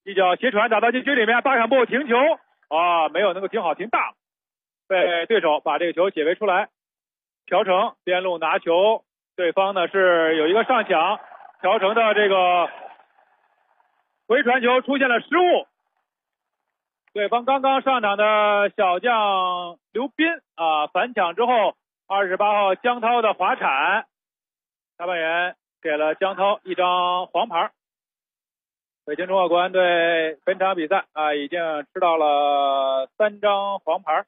一脚斜传打到禁区里面，巴坎布停球啊，没有能够停好，停大了，被对手把这个球解围出来。朴成边路拿球，对方呢是有一个上抢，朴成的这个回传球出现了失误。对方刚刚上场的小将刘斌啊，反抢之后，28号江涛的滑铲，裁判员给了江涛一张黄牌。北京中赫国安队本场比赛啊，已经吃到了3张黄牌。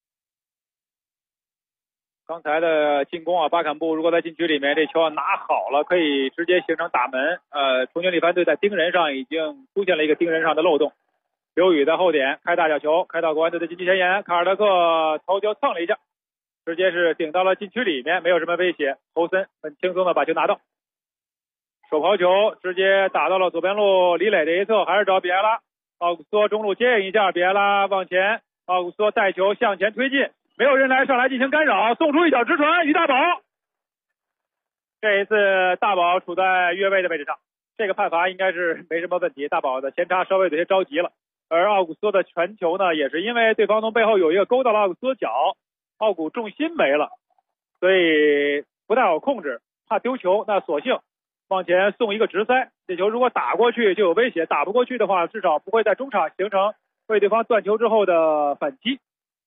刚才的进攻啊，巴坎布如果在禁区里面这球拿好了，可以直接形成打门。重庆力帆队在盯人上已经出现了一个盯人上的漏洞。刘宇在后点开大角球，开到国安队的禁区前沿，卡尔德克头球蹭了一下，直接是顶到了禁区里面，没有什么威胁。侯森很轻松的把球拿到，手抛球直接打到了左边路李磊这一侧，还是找比埃拉。奥古斯托中路接应一下，比埃拉往前，奥古斯托带球向前推进，没有人上来进行干扰，送出一脚直传，于大宝。这一次大宝处在越位的位置上，这个判罚应该是没什么问题。大宝的前插稍微有些着急了。而奥古斯托的传球呢，也是因为对方从背后有一个勾到了奥古斯托脚，奥古重心没了，所以不太好控制，怕丢球，那索性往前送一个直塞。这球如果打过去就有威胁，打不过去的话，至少不会在中场形成为对方断球之后的反击。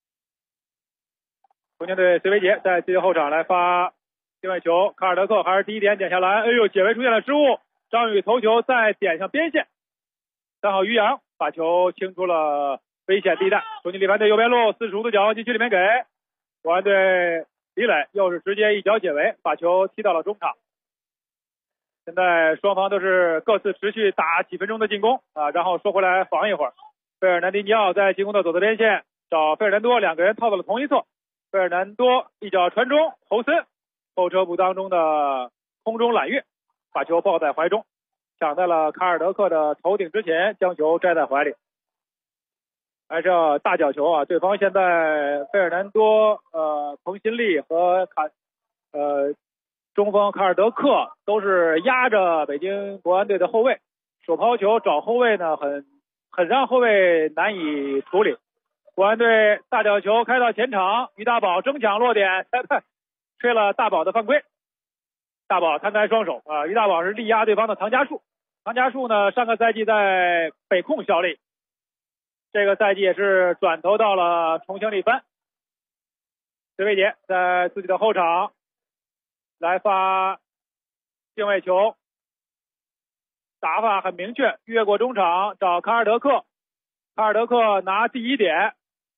重庆队隋维杰在自己后场来发定位球，卡尔德克还是第一点点下来，哎呦，解围出现了失误，张宇头球再点向边线，3号于洋把球清出了危险地带。重庆力帆队右边路45度角禁区里面给国安队李磊，又是直接一脚解围，把球踢到了中场。现在双方都是各自持续打几分钟的进攻啊，然后收回来防一会儿。费尔南迪尼奥在进攻的左侧边线找费尔南多，两个人套到了同一侧。费尔南多一脚传中，侯森后撤步当中的空中揽跃，把球抱在怀中，抢在了卡尔德克的头顶之前，将球摘在怀里。还是大角球啊！对方现在费尔南多、彭新力和中锋卡尔德克都是压着北京国安队的后卫，手抛球找后卫呢，很让后卫难以处理。国安队大角球开到前场，于大宝争抢落点，裁判吹了大宝的犯规。大宝摊开双手啊，于大宝是力压对方的唐家树。唐家树呢，上个赛季在北控效力，这个赛季也是转投到了重庆力帆。隋维杰在自己的后场来发定位球，打法很明确，越过中场找卡尔德克，卡尔德克拿第一点，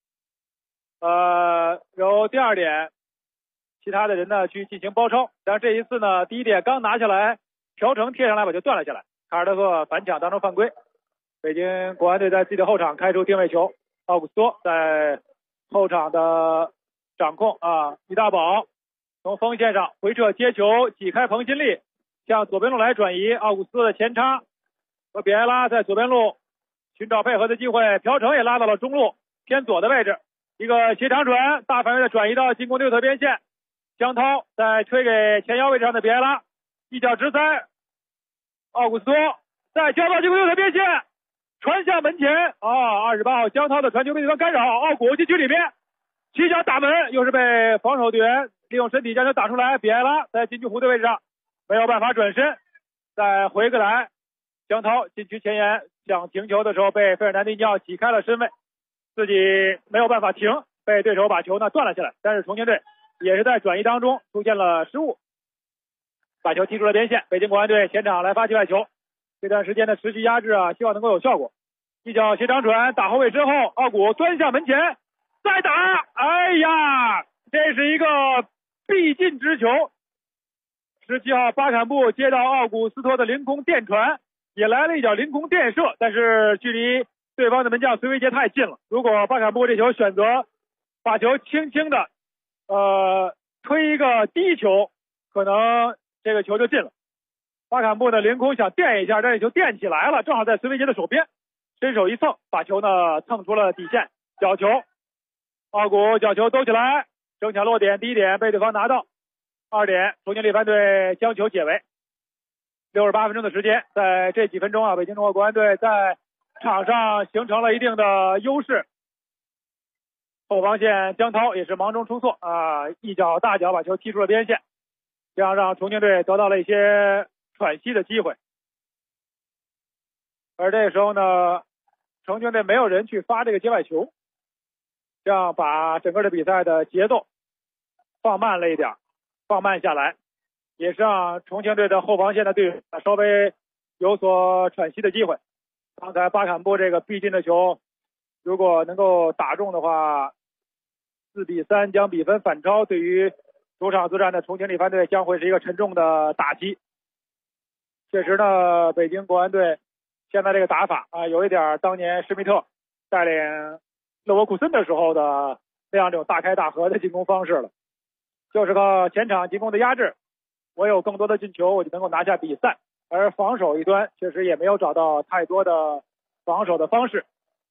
由第二点其他的人呢去进行包抄。但是这一次呢，第一点刚拿下来，朴成贴上来把球断了下来，卡尔德克反抢当中犯规。北京国安队在自己的后场开出定位球，奥古斯托在后场的掌控啊，于大宝从锋线上回撤接球，挤开彭新力，向左边路来转移，奥古斯托的前插和比埃拉在左边路寻找配合的机会，朴成也拉到了中路偏左的位置，一个斜长转，大范围的转移到进攻右侧边线，江涛再推给前腰位置上的比埃拉，一脚直塞，奥古斯托再交到进攻右侧边线，传向门前啊！28号江涛的传球被对方干扰，奥古禁区里面起脚打门，又是被防守队员利用身体将球打出来。比埃拉在禁区弧的位置上没有办法转身，再回过来，江涛禁区前沿想停球的时候被费尔南迪尼奥挤开了身位，自己没有办法停，被对手把球呢断了下来。但是重庆队也是在转移当中出现了失误，把球踢出了边线。北京国安队前场来发界外球，这段时间的持续压制啊，希望能够有效果。一脚斜长传打后卫之后，奥古端向门前再打，哎呀，这是一个必进之球。17号巴坎布接到奥古斯托的凌空电传，也来了一脚凌空电射，但是距离对方的门将隋维杰太近了。如果巴坎布这球选择把球轻轻的推一个低球，可能这个球就进了。巴坎布的凌空想垫一下，但是球垫起来了，正好在隋维杰的手边，伸手一蹭，把球呢蹭出了底线，角球。奥古角球兜起来，争抢落点，第一点被对方拿到，2点重庆力帆队将球解围。68分钟的时间，在这几分钟啊，北京中赫国安队在场上形成了一定的优势。后防线江涛也是忙中出错一脚大脚把球踢出了边线，这样让重庆队得到了一些喘息的机会。而这个时候呢，重庆队没有人去发这个界外球，这样把整个的比赛的节奏放慢了一点，放慢下来，也是让重庆队的后防线的队员稍微有所喘息的机会。刚才巴坎布这个逼近的球，如果能够打中的话，4-3将比分反超，对于主场作战的重庆力帆队将会是一个沉重的打击。确实呢，北京国安队现在这个打法有一点当年施密特带领勒沃库森的时候的那样这种大开大合的进攻方式了，就是靠前场进攻的压制，我有更多的进球我就能够拿下比赛，而防守一端确实也没有找到太多的防守的方式。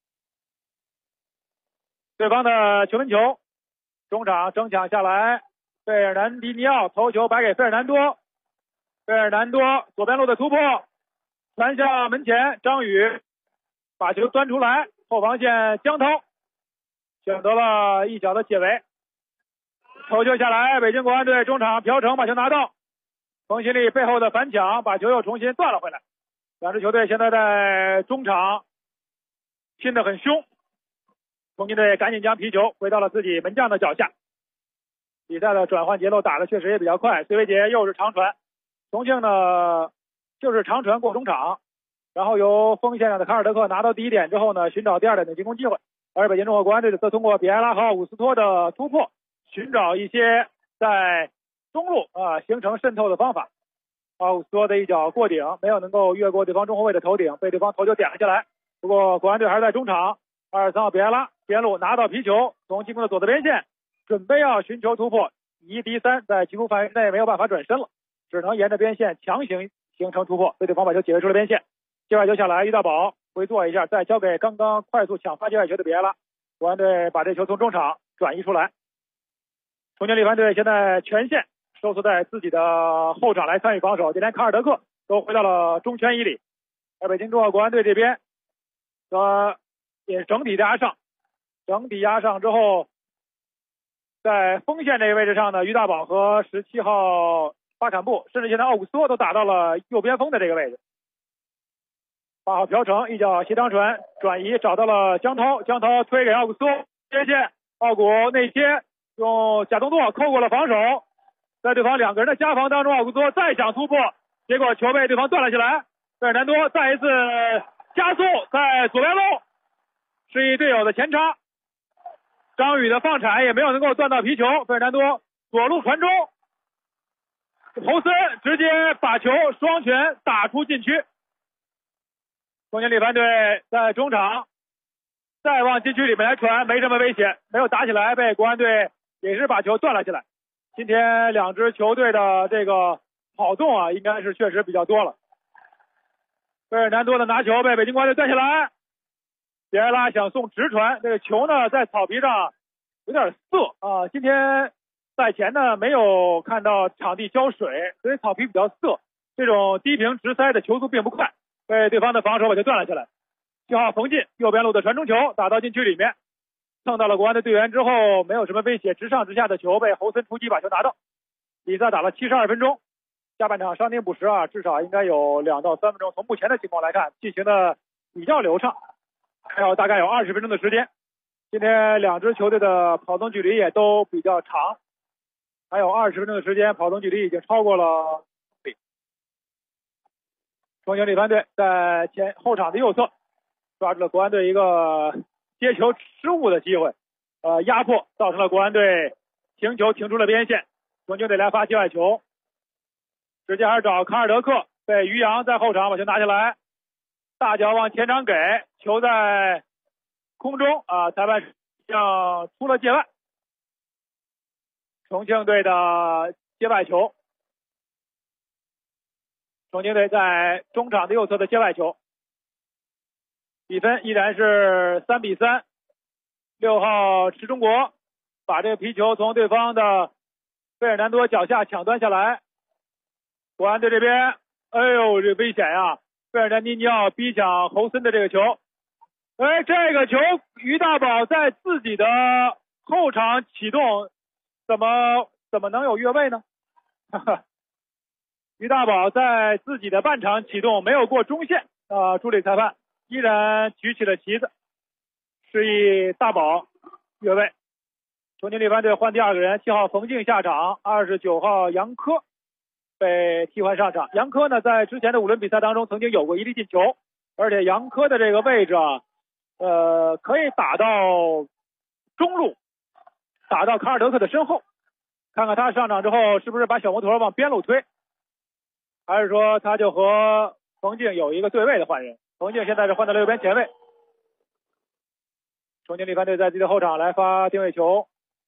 对方的球门球，中场争抢下来，费尔南迪尼奥头球摆给费尔南多，费尔南多左边路的突破传向门前，张宇把球端出来，后防线江涛选择了一脚的解围，头球下来，北京国安队中场朴成把球拿到，冯新力背后的反抢把球又重新断了回来。两支球队现在在中场拼得很凶，重庆队赶紧将皮球回到了自己门将的脚下。比赛的转换节奏打得确实也比较快，崔维杰又是长传，重庆呢就是长传过中场，然后由锋线上的卡尔德克拿到第一点之后呢，寻找第二点的进攻机会，而北京中国国安队则通过比埃拉和奥古斯托的突破，寻找一些在中路形成渗透的方法。奥古斯托的一脚过顶没有能够越过对方中后卫的头顶，被对方头球点了下来。不过国安队还是在中场，23号比埃拉边路拿到皮球，从进攻的左侧边线准备要寻求突破，1-3在击出范围内没有办法转身了，只能沿着边线强行形成突破，被对方把球解围出了边线。界外球下来，于大宝回做一下，再交给刚刚快速抢发界外球的比埃拉。国安队把这球从中场转移出来。重庆力帆队现在全线收缩在自己的后场来参与防守，就连卡尔德克都回到了中圈以里。而北京中国国安队这边也是整体压上之后，在锋线这个位置上呢，于大宝和17号巴坎布，甚至现在奥古斯托都打到了右边锋的这个位置。8号朴成一脚斜长传转移找到了江涛，江涛推给奥古斯托边线，奥古内切用假动作扣过了防守，在对方两个人的夹防当中，奥古斯托再想突破，结果球被对方断了下来。费尔南多再一次加速在左边路示意队友的前插，张宇的放铲也没有能够断到皮球，费尔南多左路传中，侯森直接把球双拳打出禁区。重庆力帆队在中场再往禁区里面来传，没什么危险，没有打起来，被国安队也是把球断了起来。今天两支球队的这个跑动应该是确实比较多了。费尔南多的拿球被北京国安队断下来，比埃拉想送直传，这个球呢在草皮上有点涩今天赛前呢没有看到场地浇水，所以草皮比较涩，这种低平直塞的球速并不快，被对方的防守把球断了下来。7号冯进右边路的传中球打到禁区里面，蹭到了国安的队员之后没有什么威胁，直上直下的球被侯森出击把球拿到。比赛打了72分钟，下半场伤停补时至少应该有2到3分钟，从目前的情况来看进行的比较流畅，还有大概有20分钟的时间。今天两支球队的跑动距离也都比较长，还有20分钟的时间，跑动距离已经超过了。重庆力帆队在后场的右侧抓住了国安队一个接球失误的机会，压迫造成了国安队停球停出了边线，重庆队来发界外球，直接还是找卡尔德克，被于洋在后场把球拿下来，大脚往前场给，球在空中裁判向出了界外，重庆队的界外球，重庆队在中场的右侧的界外球，比分依然是3-3。6号池中国把这个皮球从对方的费尔南多脚下抢端下来，国安队这边这危险费尔南迪尼奥逼抢侯森的这个球， 哎，这个球于大宝在自己的后场启动，怎么能有越位呢？哈哈，于大宝在自己的半场启动，没有过中线，助理裁判依然举起了旗子，示意大宝越位。重庆力帆队换第二个人，7号冯静下场，29号杨科被替换上场。杨科呢，在之前的5轮比赛当中曾经有过一粒进球，而且杨科的这个位置可以打到中路，打到卡尔德克的身后。看看他上场之后是不是把小摩托往边路推，还是说他就和冯静有一个对位的换人。冯静现在是换到了右边前卫。重庆力帆队在自己的后场来发定位球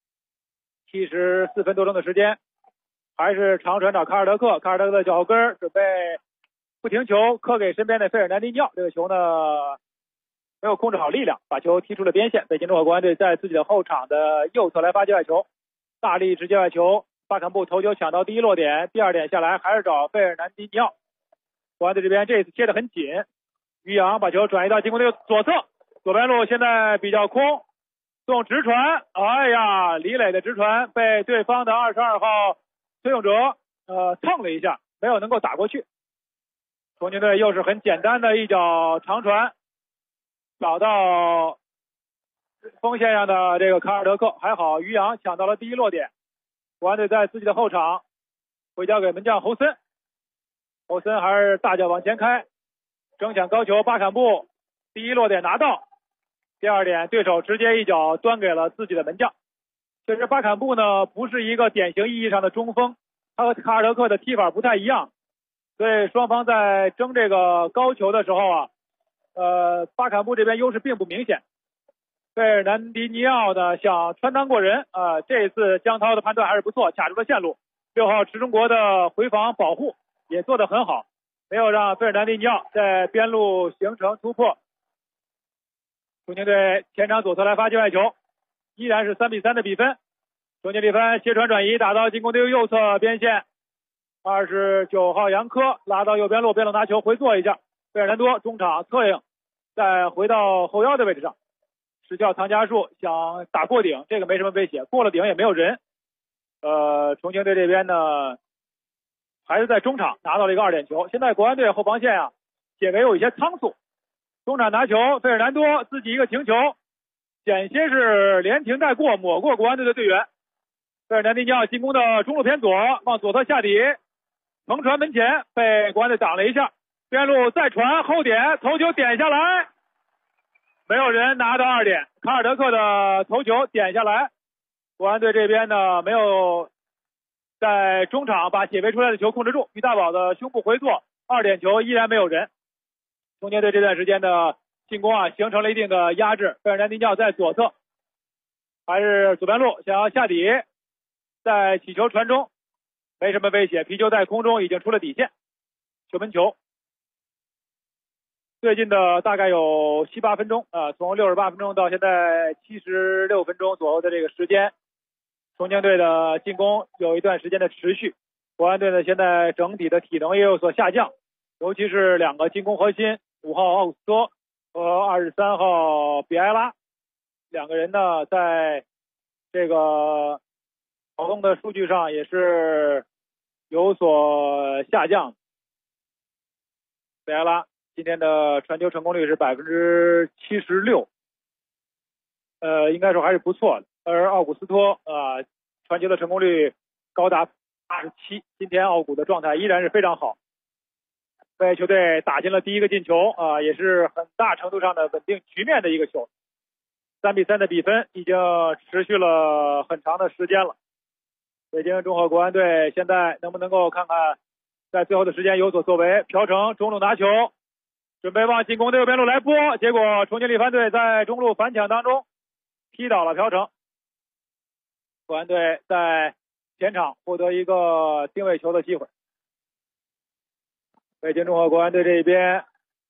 ，74分多钟的时间，还是长传找卡尔德克，卡尔德克的脚后跟准备不停球磕给身边的费尔南迪尼奥，这个球呢没有控制好力量，把球踢出了边线。北京中赫国安队在自己的后场的右侧来发界外球，大力直接外球，巴坎布头球抢到第一落点，第二点下来还是找费尔南迪尼奥。国安队这边这次贴得很紧，于洋把球转移到进攻队左侧，左边路现在比较空，送直传，哎呀，李磊的直传被对方的22号崔永哲蹭了一下，没有能够打过去。重庆队又是很简单的一脚长传，找到锋线上的这个卡尔德克，还好于洋抢到了第一落点。国安队在自己的后场回交给门将侯森，侯森还是大脚往前开，争抢高球，巴坎布第一落点拿到，第二点对手直接一脚端给了自己的门将。其实巴坎布呢不是一个典型意义上的中锋，他和卡尔德克的踢法不太一样，所以双方在争这个高球的时候巴坎布这边优势并不明显。费尔南迪尼奥呢想穿裆过人，这一次江涛的判断还是不错，卡住了线路。6号池中国的回防保护也做得很好，没有让费尔南迪尼奥在边路形成突破。重庆队前场左侧来发界外球，依然是3-3的比分。重庆力帆斜传转移打到进攻队右侧边线，29号杨科拉到右边路，边路拿球回做一下，费尔南多中场策应，再回到后腰的位置上，执教唐家树想打过顶，这个没什么威胁，过了顶也没有人。重庆队这边呢还是在中场拿到了一个2点球。现在国安队后防线解围有一些仓促，中场拿球，费尔南多自己一个停球，险些是连停带过抹过国安队的队员。费尔南迪尼奥进攻的中路偏左，往左侧下底，横传门前被国安队挡了一下，边路再传后点，头球点下来，没有人拿到2点，卡尔德克的头球点下来。国安队这边呢没有在中场把解围出来的球控制住，于大宝的胸部回做，2点球依然没有人。重庆队这段时间的进攻形成了一定的压制，费尔南迪尼奥在左侧，还是左边路想要下底，在起球传中没什么威胁，皮球在空中已经出了底线，球门球。最近的大概有7-8分钟从68分钟到现在76分钟左右的这个时间，重庆队的进攻有一段时间的持续。国安队呢现在整体的体能也有所下降，尤其是2个进攻核心5号奥古斯托和23号比埃拉，2个人呢在这个跑动的数据上也是有所下降。比埃拉今天的传球成功率是76%，应该说还是不错的。而奥古斯托传球的成功率高达87%，今天奥古的状态依然是非常好，为球队打进了第一个进球也是很大程度上的稳定局面的一个球。3-3的比分已经持续了很长的时间了。北京中赫国安队现在能不能够看看在最后的时间有所作为？朴成中路拿球，准备往进攻的右边路来拨，结果重庆力帆队在中路反抢当中踢倒了朴成。国安队在前场获得一个定位球的机会。北京中赫国安队这边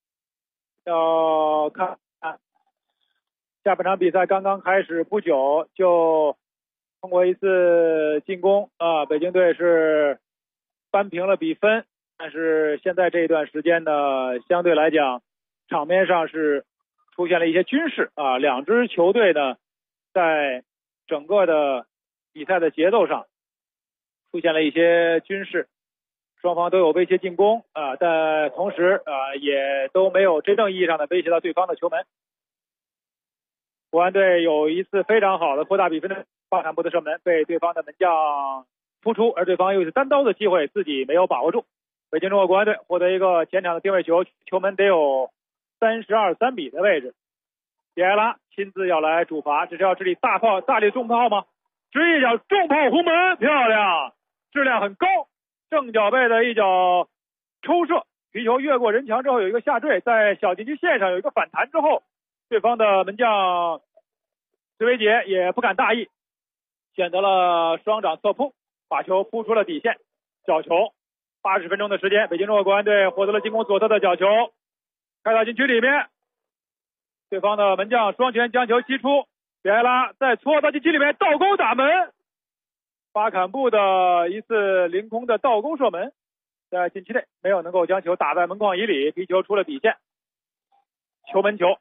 要看下半场比赛刚刚开始不久，就通过一次进攻北京队是扳平了比分，但是现在这一段时间呢相对来讲场面上是出现了一些均势啊，两支球队呢在整个的比赛的节奏上出现了一些均势，双方都有威胁进攻啊，但同时也都没有真正意义上的威胁到对方的球门。国安队有一次非常好的扩大比分的巴坎布的射门被对方的门将扑出，而对方有一次单刀的机会自己没有把握住。北京中国国安队获得一个前场的定位球，球门得有32-3米的位置。比埃拉亲自要来主罚，这是要这里大力重炮吗？直一脚重炮轰门，漂亮，质量很高。正脚背的一脚抽射，皮球越过人墙之后有一个下坠，在小禁区线上有一个反弹之后，对方的门将崔维杰也不敢大意，选择了双掌侧扑，把球扑出了底线。角球，80分钟的时间，北京中国国安队获得了进攻左侧的角球，开到禁区里面，对方的门将双拳将球击出，比埃拉再搓到禁区里面倒钩打门，巴坎布的一次凌空的倒钩射门，在禁区内没有能够将球打在门框以里，皮球出了底线，球门球。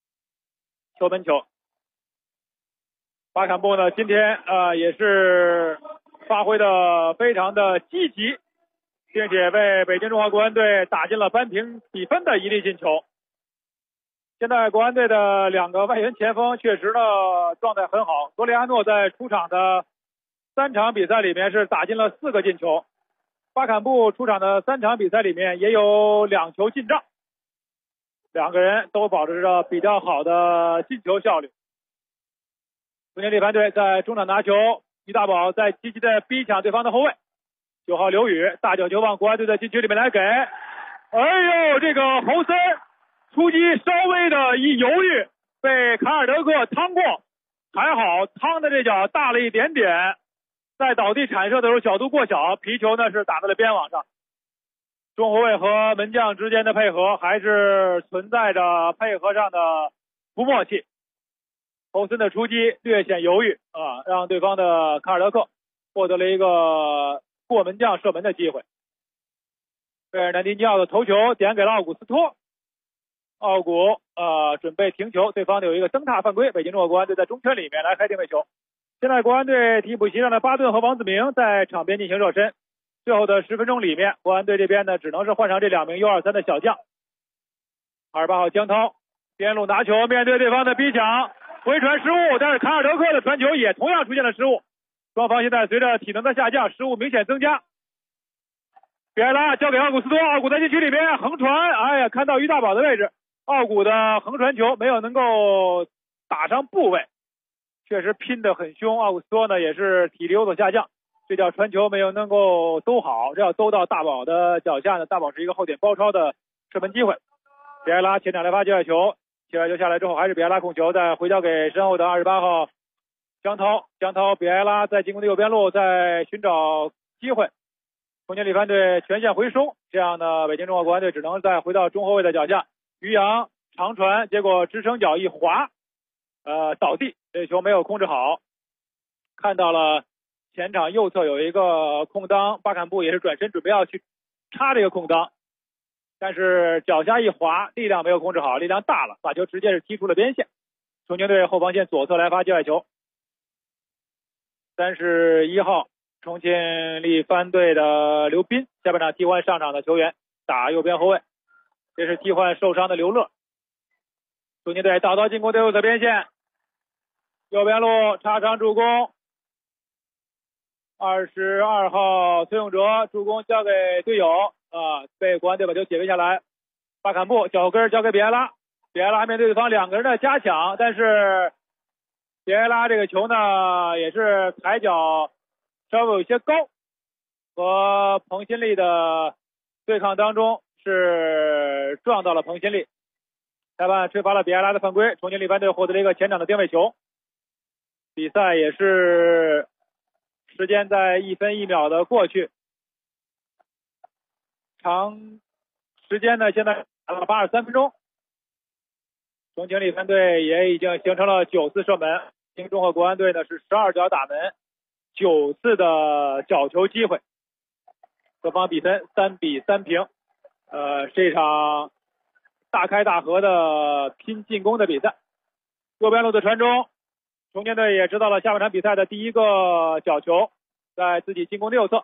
巴坎布呢今天也是发挥的非常的积极，并且为北京中华国安队打进了扳平比分的一粒进球。现在国安队的两个外援前锋确实呢状态很好，格雷阿诺在出场的3场比赛里面是打进了4个进球，巴坎布出场的3场比赛里面也有2球进账，两个人都保持着比较好的进球效率。中间力帆队在中场拿球，于大宝在积极的逼抢对方的后卫，9号刘宇大角球往国安队的禁区里面来给，哎呦，这个侯森出击稍微的一犹豫，被卡尔德克趟过，还好趟的这脚大了一点点，在倒地铲射的时候角度过小，皮球呢是打在了边网上。中后卫和门将之间的配合还是存在着配合上的不默契，侯森的出击略显犹豫让对方的卡尔德克获得了一个过门将射门的机会。费尔南迪尼奥的头球点给了奥古斯托，奥古准备停球，对方有一个蹬踏犯规，北京中国国安队在中圈里面来开定位球。现在国安队替补席上的巴顿和王子明在场边进行热身，最后的10分钟里面，国安队这边呢只能是换上这2名 U23 的小将。28号江涛边路拿球，面对对方的逼抢，回传失误，但是卡尔德克的传球也同样出现了失误，双方现在随着体能的下降，失误明显增加。比埃拉交给奥古斯托，奥古在禁区里面横传，哎呀，看到于大宝的位置，奥古的横传球没有能够打上部位，确实拼得很凶，奥古斯托呢也是体力有所下降，这脚传球没有能够兜好，这要兜到大宝的脚下呢，大宝是一个后点包抄的射门机会。比埃拉前场来发界外球，界外球下来之后还是比埃拉控球，再回交给身后的28号江涛，比埃拉在进攻的右边路在寻找机会，中间力帆队全线回收，这样呢北京中国国安队只能再回到中后卫的脚下，于洋长传，结果支撑脚一滑倒地，这球没有控制好，看到了前场右侧有一个空当，巴坎布也是转身准备要去插这个空当，但是脚下一滑，力量没有控制好，力量大了，把球直接是踢出了边线。重庆队后防线左侧来发界外球，31号重庆力帆队的刘斌下半场替换上场的球员打右边后卫，这是替换受伤的刘乐。重庆队倒到进攻队右侧边线，右边路插上助攻，22号崔永哲助攻交给队友被国安队把球解围下来，巴坎布脚后跟交给比埃拉，比埃拉面对对方2个人的加强，但是比埃拉这个球呢也是抬脚稍微有些高，和彭新立的对抗当中是撞到了彭新立，裁判吹罚了比埃拉的犯规，重庆力帆队获得了一个前场的定位球。比赛也是时间在1分1秒的过去，长时间呢现在打了83分钟，重庆力帆队也已经形成了9次射门，北京中和国安队呢是12脚打门，9次的角球机会，各方比分3-3平。这场大开大合的拼进攻的比赛。右边路的传中，重庆队也知道了下半场比赛的第一个角球，在自己进攻的右侧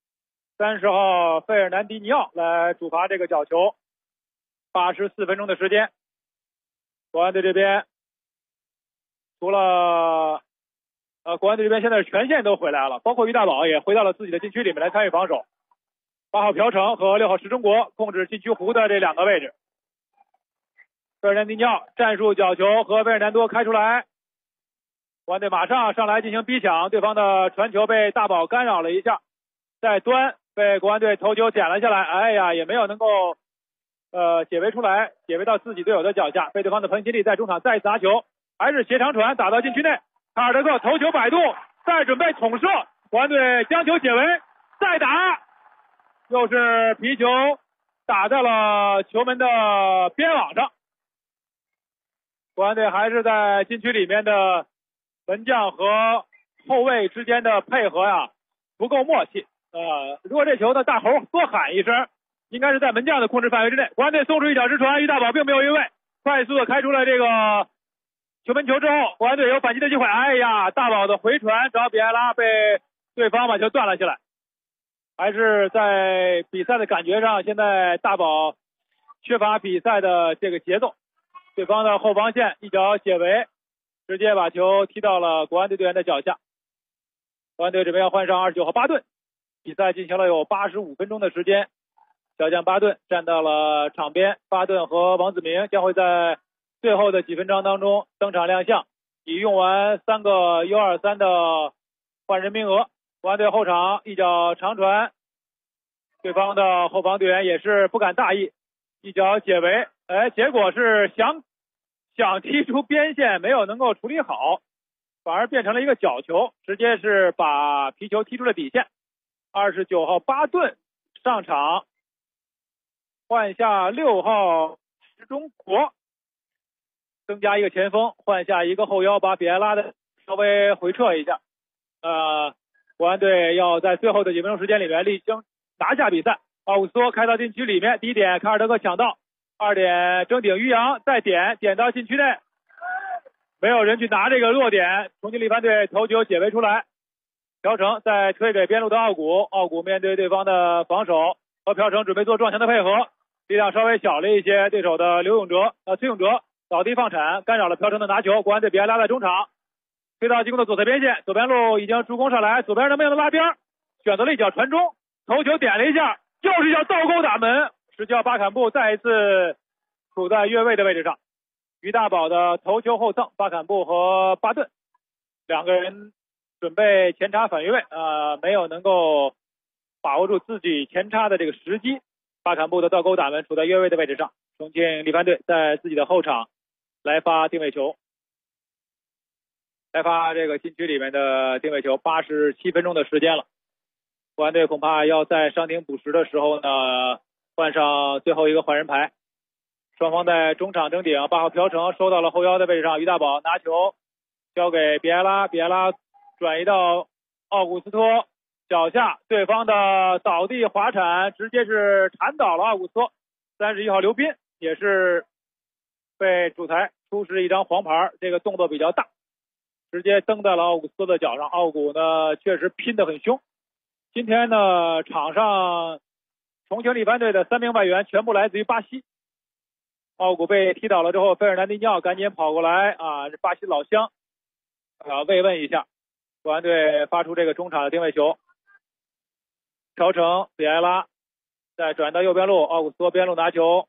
，30号费尔南迪尼奥来主罚这个角球。84分钟的时间，国安队这边除了国安队这边现在全线都回来了，包括于大宝也回到了自己的禁区里面来参与防守。8号朴成和6号石中国控制禁区弧的这两个位置。费尔南迪尼奥战术角球和费尔南多开出来，国安队马上上来进行逼抢，对方的传球被大宝干扰了一下，再端被国安队头球捡了下来，哎呀也没有能够解围出来，解围到自己队友的脚下，被对方的彭新力在中场再一次拿球，还是斜长传打到禁区内，卡尔德克头球摆渡，再准备捅射，国安队将球解围，再打，又是皮球打在了球门的边网上。国安队还是在禁区里面的门将和后卫之间的配合呀不够默契。如果这球的大猴多喊一声，应该是在门将的控制范围之内。国安队送出一脚直传，于大宝并没有越位，快速的开出了这个球门球之后，国安队有反击的机会。哎呀，大宝的回传找比埃拉，被对方把球断了下来。还是在比赛的感觉上，现在大宝缺乏比赛的这个节奏。对方的后防线一脚解围，直接把球踢到了国安队队员的脚下。国安队这边要换上29号巴顿，比赛进行了有85分钟的时间，小将巴顿站到了场边，巴顿和王子明将会在最后的几分钟当中登场亮相，已用完3个 U23 的换人名额。国安队后场一脚长传，对方的后防队员也是不敢大意，一脚解围，结果是想踢出边线，没有能够处理好，反而变成了一个角球，直接是把皮球踢出了底线。29号巴顿上场，换下6号石中国，增加一个前锋，换下一个后腰，把比埃拉的稍微回撤一下。国安队要在最后的几分钟时间里面力争拿下比赛。奥古斯托开到禁区里面，第一点卡尔德克抢到，2点争顶于洋，再点到禁区内，没有人去拿这个落点，重庆力帆队头球解围出来。朴成再推给边路的奥古面对对方的防守，和朴成准备做撞墙的配合，力量稍微小了一些，对手的崔永哲倒地放铲，干扰了朴成的拿球。国安队比埃拉在中场推到进攻的左侧边线，左边路已经助攻上来，左边能不能拉边，选择了一脚传中，头球点了一下，就是一脚倒钩打门。10号巴坎布再一次处在越位的位置上，于大宝的头球后蹭，巴坎布和巴顿两个人准备前插反越位，没有能够把握住自己前插的这个时机。巴坎布的倒钩打门处在越位的位置上，重庆力帆队在自己的后场来发定位球，来发这个禁区里面的定位球。87分钟的时间了，国安队恐怕要在伤停补时的时候呢换上最后一个换人牌。双方在中场争顶，8号朴成收到了后腰的位置上，于大宝拿球交给比埃拉，比埃拉转移到奥古斯托脚下，对方的倒地滑铲直接是铲倒了奥古斯托。31号刘斌也是被主裁出示一张黄牌，这个动作比较大，直接蹬在了奥古斯托的脚上。奥古呢确实拼得很凶。今天呢场上重庆力帆队的3名外援全部来自于巴西。奥古被踢倒了之后，费尔南迪尼奥赶紧跑过来巴西老乡慰问一下。国安队发出这个中场的定位球，朴成比埃拉再转到右边路，奥古斯托边路拿球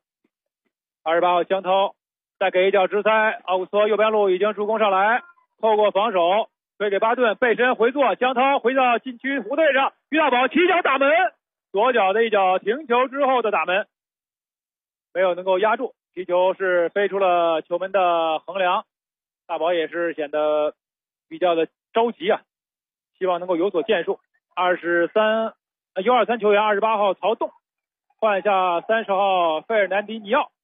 ，28号江涛再给一脚直塞，奥古斯托右边路已经助攻上来，透过防守推给巴顿，背身回做，江涛回到禁区弧队上，于大宝起脚打门，左脚的一脚停球之后的打门，没有能够压住，皮球是飞出了球门的横梁。大宝也是显得比较的着急希望能够有所建树。U23球员28号曹栋换下30号费尔南迪尼奥。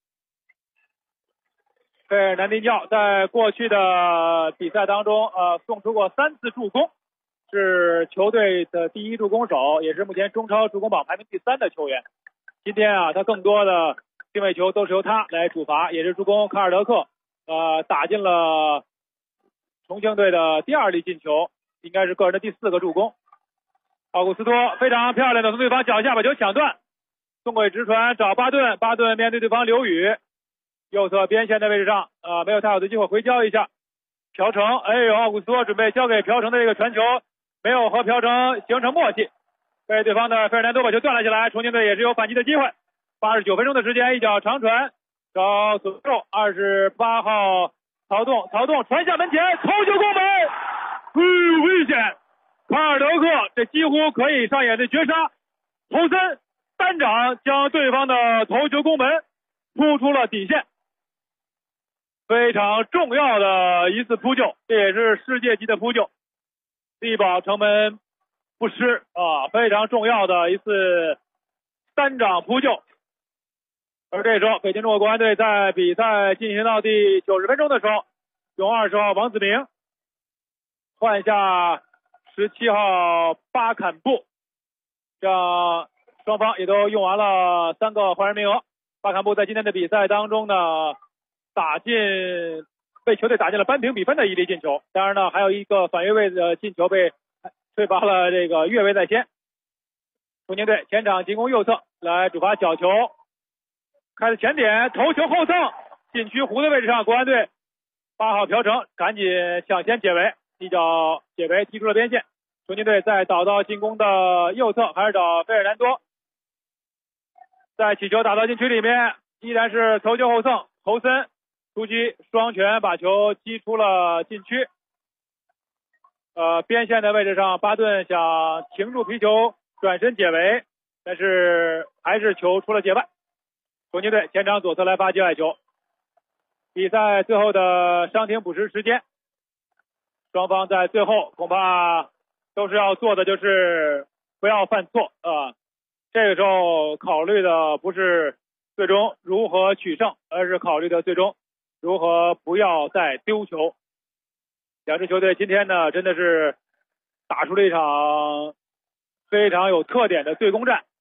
费尔南迪尼奥在过去的比赛当中送出过3次助攻，是球队的第1助攻手，也是目前中超助攻榜排名第3的球员。今天他更多的定位球都是由他来主罚，也是助攻卡尔德克打进了重庆队的第2粒进球，应该是个人的第4个助攻。奥古斯托非常漂亮的从对方脚下把球抢断，送给直传找巴顿，巴顿面对对方刘宇，右侧边线的位置上没有太好的机会回交一下，朴成，奥古斯托准备交给朴成的这个传球，没有和朴成形成默契，被对方的费尔南多把球断了下来，重庆队也是有反击的机会。89分钟的时间，一脚长传找左右28号曹洞传下门前，头球攻门，危险！卡尔德克这几乎可以上演的绝杀，头森单掌将对方的头球攻门扑出了底线，非常重要的一次扑救，这也是世界级的扑救，力保城门不失非常重要的一次单掌扑救。而这时候北京中国国安队在比赛进行到第90分钟的时候，用20号王子明换下17号巴坎布，这样双方也都用完了3个换人名额。巴坎布在今天的比赛当中呢，被球队打进了扳平比分的1粒进球，当然呢还有一个反越位的进球被吹罚了这个越位在先。重庆队前场进攻右侧来主罚角球，开始前点头球后蹭，禁区弧的位置上，国安队8号朴成赶紧抢先解围，一脚解围踢出了边线。重庆队再倒到进攻的右侧，还是找费尔南多，在起球打到禁区里面，依然是头球后蹭，侯森出击双拳把球击出了禁区。边线的位置上，巴顿想停住皮球转身解围，但是还是球出了界外。重庆队前场左侧来发界外球。比赛最后的伤停补时时间，双方在最后恐怕都是要做的就是不要犯错这个时候考虑的不是最终如何取胜，而是考虑的最终如何不要再丢球。两支球队今天呢真的是打出了一场非常有特点的对攻战。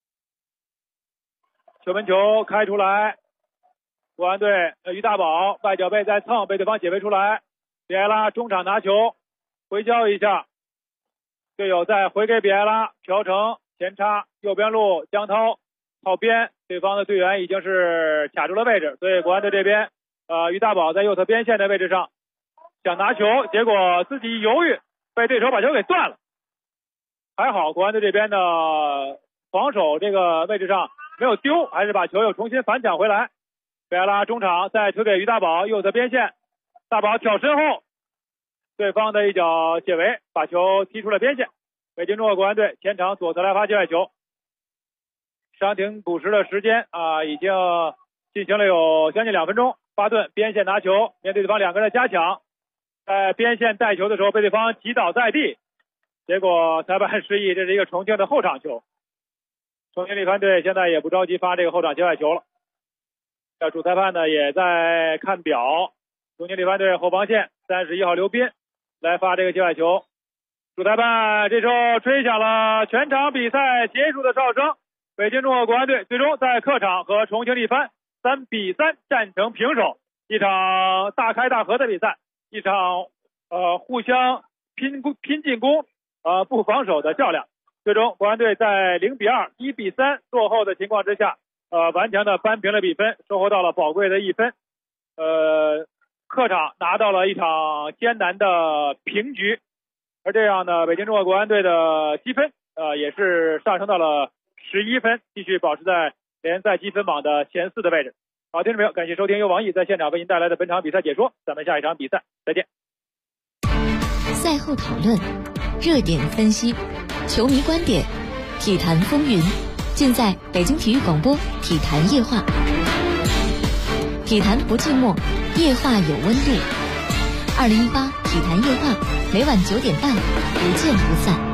球门球开出来，国安队于大宝外脚背在蹭，被对方解围出来，比埃拉中场拿球回交一下，队友再回给比埃拉，朴成前插右边路，江涛靠边，对方的队员已经是卡住了位置，所以国安队这边于大宝在右侧边线的位置上想拿球，结果自己一犹豫被对手把球给断了。还好国安队这边的防守这个位置上没有丢，还是把球又重新反抢回来。贝埃拉中场再推给于大宝，右侧边线，大宝挑身后，对方的一脚解围把球踢出了边线。北京中国国安队前场左侧来发界外球。伤停补时的时间已经进行了有将近2分钟。巴顿边线拿球，面对对方2个人的加强，在边线带球的时候被对方击倒在地，结果裁判示意这是一个重庆的后场球。重庆力帆队现在也不着急发这个后场界外球了，主裁判呢也在看表。重庆力帆队后防线31号刘斌来发这个界外球，主裁判这时候吹响了全场比赛结束的哨声。北京中国国安队最终在客场和重庆力帆3-3战成平手，一场大开大合的比赛，一场互相拼进攻不防守的较量。最终国安队在0-2、1-3落后的情况之下顽强的扳平了比分，收获到了宝贵的1分。客场拿到了一场艰难的平局，而这样呢，北京中国国安队的积分也是上升到了11分，继续保持在联赛积分榜的前4的位置。好，听众朋友，感谢收听由王毅在现场为您带来的本场比赛解说，咱们下一场比赛再见。 赛后讨论，热点分析，球迷观点，体坛风云，尽在北京体育广播体坛夜话。体坛不寂寞，夜话有温度。2018体坛夜话，每晚9点半，不见不散。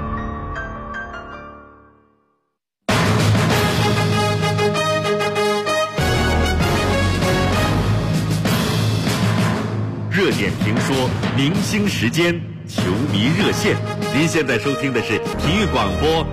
热点评说，明星时间，球迷热线。您现在收听的是体育广播